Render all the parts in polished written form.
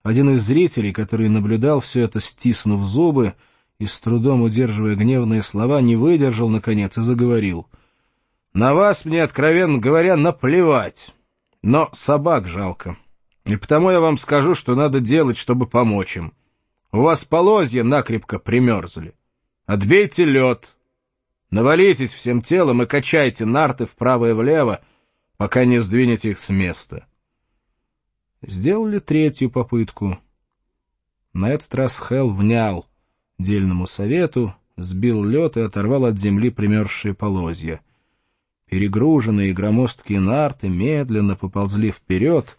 Один из зрителей, который наблюдал все это, стиснув зубы и с трудом удерживая гневные слова, не выдержал, наконец, и заговорил. «На вас мне, откровенно говоря, наплевать, но собак жалко, и потому я вам скажу, что надо делать, чтобы помочь им. У вас полозья накрепко примерзли. Отбейте лед, навалитесь всем телом и качайте нарты вправо и влево, пока не сдвинете их с места». Сделали третью попытку. На этот раз Хэл внял дельному совету, сбил лед и оторвал от земли примерзшие полозья. Перегруженные и громоздкие нарты медленно поползли вперед,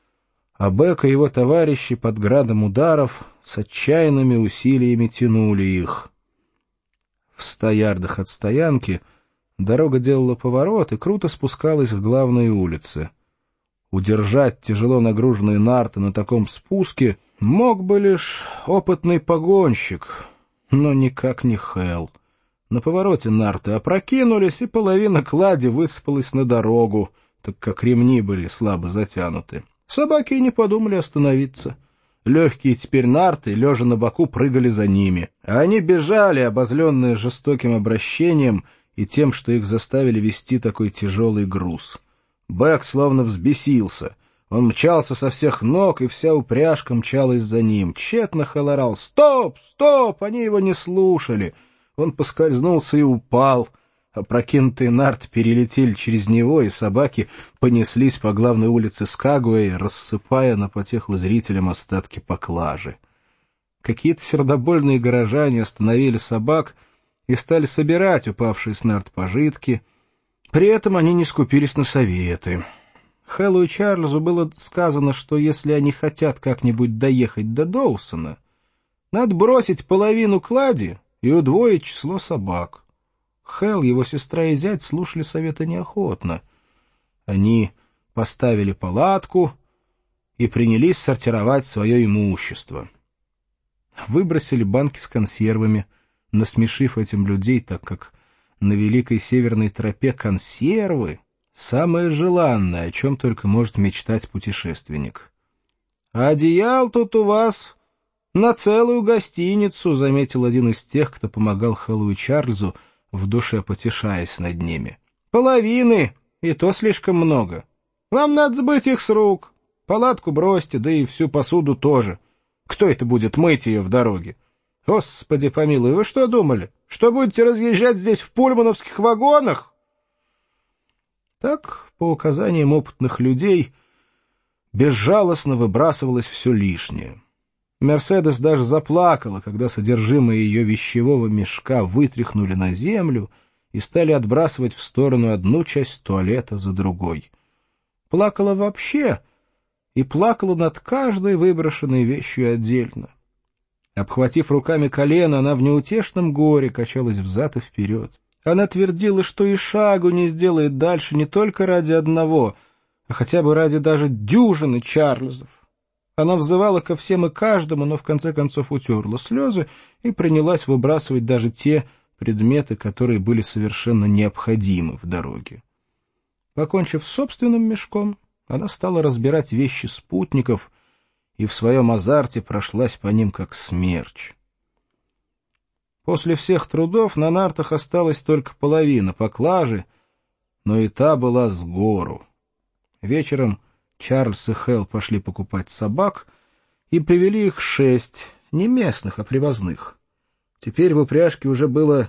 а Бек и его товарищи под градом ударов с отчаянными усилиями тянули их. В 100 ярдах от стоянки дорога делала поворот и круто спускалась к главной улице. Удержать тяжело нагруженные нарты на таком спуске мог бы лишь опытный погонщик, но никак не Хэл. На повороте нарты опрокинулись, и половина клади высыпалась на дорогу, так как ремни были слабо затянуты. Собаки и не подумали остановиться. Легкие теперь нарты, лежа на боку, прыгали за ними. А они бежали, обозленные жестоким обращением и тем, что их заставили вести такой тяжелый груз. Бек словно взбесился. Он мчался со всех ног, и вся упряжка мчалась за ним. Тщетно Хэл орал: «Стоп! Стоп!» Они его не слушали. Он поскользнулся и упал. Опрокинутые нарты перелетели через него, и собаки понеслись по главной улице Скагуэй, рассыпая на потеху зрителям остатки поклажи. Какие-то сердобольные горожане остановили собак и стали собирать упавшие с нарт пожитки. При этом они не скупились на советы. Хэллу и Чарльзу было сказано, что если они хотят как-нибудь доехать до Доусона, надо бросить половину клади и удвоить число собак. Хэл, его сестра и зять слушали совета неохотно. Они поставили палатку и принялись сортировать свое имущество. Выбросили банки с консервами, насмешив этим людей, так как на Великой Северной тропе консервы — самое желанное, о чем только может мечтать путешественник. — А одеял тут у вас на целую гостиницу, — заметил один из тех, кто помогал Хэллу и Чарльзу, в душе потешаясь над ними. — Половины, и то слишком много. Вам надо сбыть их с рук. Палатку бросьте, да и всю посуду тоже. Кто это будет мыть ее в дороге? Господи помилуй, вы что думали? Что будете разъезжать здесь в пульмановских вагонах? Так, по указаниям опытных людей, безжалостно выбрасывалось все лишнее. Мерседес даже заплакала, когда содержимое ее вещевого мешка вытряхнули на землю и стали отбрасывать в сторону одну часть туалета за другой. Плакала вообще и плакала над каждой выброшенной вещью отдельно. Обхватив руками колено, она в неутешном горе качалась взад и вперед. Она твердила, что и шагу не сделает дальше не только ради одного, а хотя бы ради даже дюжины Чарльзов. Она взывала ко всем и каждому, но в конце концов утерла слезы и принялась выбрасывать даже те предметы, которые были совершенно необходимы в дороге. Покончив с собственным мешком, она стала разбирать вещи спутников и в своем азарте прошлась по ним, как смерч. После всех трудов на нартах осталась только половина поклажи, но и та была с гору. Вечером Чарльз и Хэл пошли покупать собак и привели их 6, не местных, а привозных. Теперь в упряжке уже было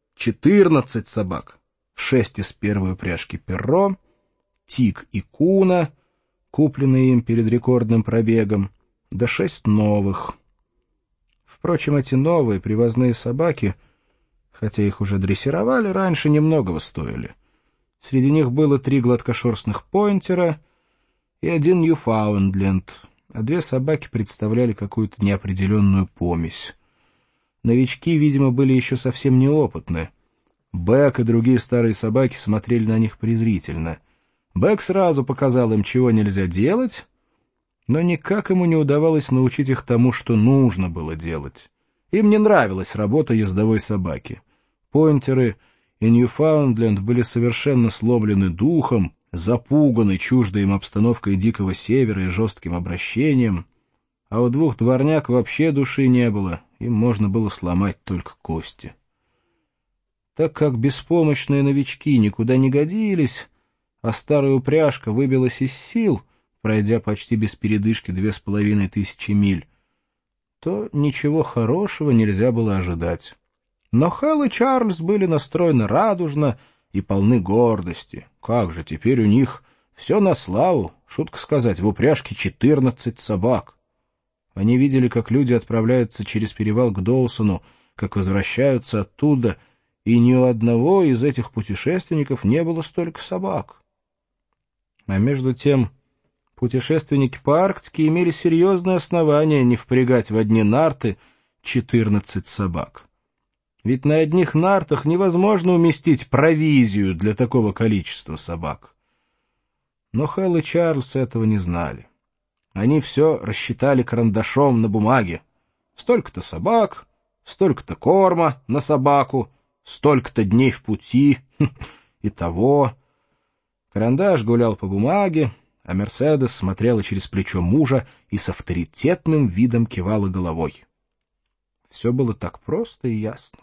14 собак, 6 из первой упряжки Перро, Тик и Куна, купленные им перед рекордным пробегом, да 6 новых. Впрочем, эти новые привозные собаки, хотя их уже дрессировали, раньше немногого стоили. Среди них было 3 гладкошерстных пойнтера и 1 Ньюфаундленд, а 2 собаки представляли какую-то неопределенную помесь. Новички, видимо, были еще совсем неопытны. Бек и другие старые собаки смотрели на них презрительно. Бек сразу показал им, чего нельзя делать, но никак ему не удавалось научить их тому, что нужно было делать. Им не нравилась работа ездовой собаки. Пойнтеры и Ньюфаундленд были совершенно сломлены духом, запуганы чуждой им обстановкой Дикого Севера и жестким обращением, а у двух дворняк вообще души не было, им можно было сломать только кости. Так как беспомощные новички никуда не годились, а старая упряжка выбилась из сил, пройдя почти без передышки 2500 миль, то ничего хорошего нельзя было ожидать. Но Хелл и Чарльз были настроены радужно и полны гордости. Как же, теперь у них все на славу, шутка сказать, в упряжке 14 собак. Они видели, как люди отправляются через перевал к Доусону, как возвращаются оттуда, и ни у одного из этих путешественников не было столько собак. А между тем путешественники по Арктике имели серьезное основание не впрягать в одни нарты 14 собак. Ведь на одних нартах невозможно уместить провизию для такого количества собак. Но Хелл и Чарльз этого не знали. Они все рассчитали карандашом на бумаге. Столько-то собак, столько-то корма на собаку, столько-то дней в пути, и того. Карандаш гулял по бумаге, а Мерседес смотрела через плечо мужа и с авторитетным видом кивала головой. Все было так просто и ясно.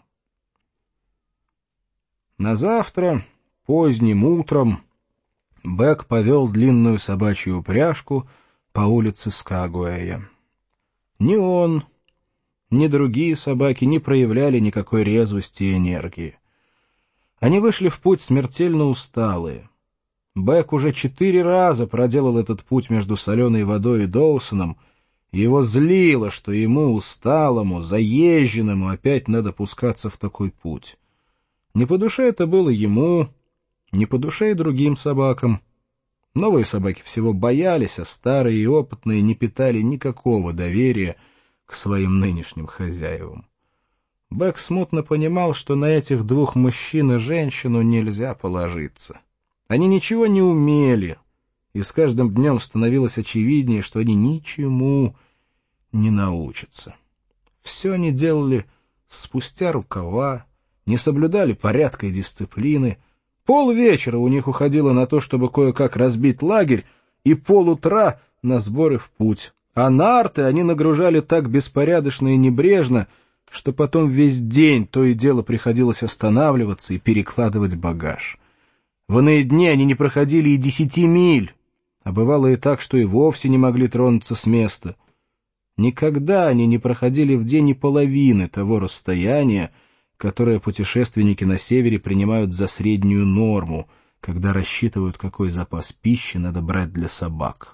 На завтра, поздним утром, Бек повел длинную собачью упряжку по улице Скагуэя. Ни он, ни другие собаки не проявляли никакой резвости и энергии. Они вышли в путь смертельно усталые. Бек уже 4 раза проделал этот путь между соленой водой и Доусоном, и его злило, что ему, усталому, заезженному, опять надо пускаться в такой путь. Не по душе это было ему, не по душе и другим собакам. Новые собаки всего боялись, а старые и опытные не питали никакого доверия к своим нынешним хозяевам. Бек смутно понимал, что на этих двух мужчин и женщину нельзя положиться. Они ничего не умели, и с каждым днем становилось очевиднее, что они ничему не научатся. Все они делали спустя рукава, не соблюдали порядка и дисциплины. Полвечера у них уходило на то, чтобы кое-как разбить лагерь, и полутра на сборы в путь. А нарты они нагружали так беспорядочно и небрежно, что потом весь день то и дело приходилось останавливаться и перекладывать багаж. В иные дни они не проходили и 10 миль, а бывало и так, что и вовсе не могли тронуться с места. Никогда они не проходили в день и половины того расстояния, которое путешественники на севере принимают за среднюю норму, когда рассчитывают, какой запас пищи надо брать для собак.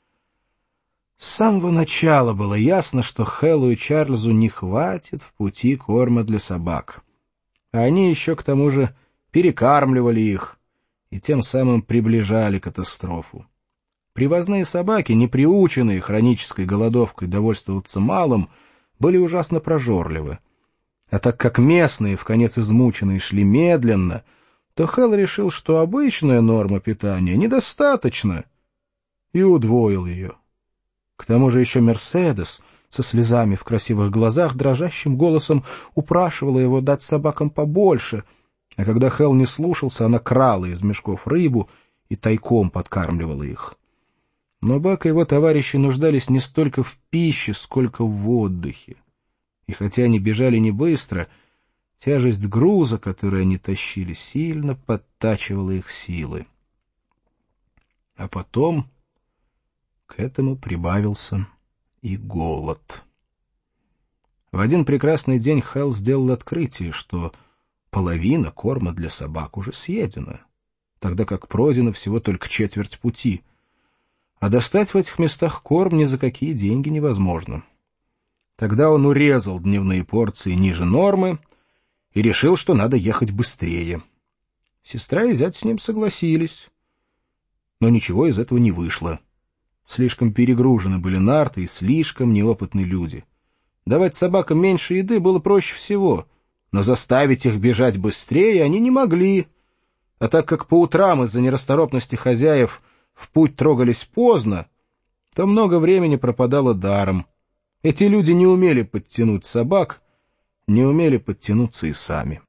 С самого начала было ясно, что Хеллу и Чарльзу не хватит в пути корма для собак. А они еще к тому же перекармливали их и тем самым приближали катастрофу. Привозные собаки, не приученные хронической голодовкой довольствоваться малым, были ужасно прожорливы. А так как местные, вконец измученные, шли медленно, то Хелл решил, что обычная норма питания недостаточна, и удвоил ее. К тому же еще Мерседес со слезами в красивых глазах дрожащим голосом упрашивала его дать собакам побольше, а когда Хелл не слушался, она крала из мешков рыбу и тайком подкармливала их. Но Бек и его товарищи нуждались не столько в пище, сколько в отдыхе. И хотя они бежали не быстро, тяжесть груза, который они тащили, сильно подтачивала их силы. А потом к этому прибавился и голод. В один прекрасный день Хелл сделал открытие, что половина корма для собак уже съедена, тогда как пройдено всего только четверть пути. А достать в этих местах корм ни за какие деньги невозможно. Тогда он урезал дневные порции ниже нормы и решил, что надо ехать быстрее. Сестра и зять с ним согласились. Но ничего из этого не вышло. Слишком перегружены были нарты и слишком неопытные люди. Давать собакам меньше еды было проще всего, но заставить их бежать быстрее они не могли. А так как по утрам из-за нерасторопности хозяев в путь трогались поздно, то много времени пропадало даром. Эти люди не умели подтянуть собак, не умели подтянуться и сами.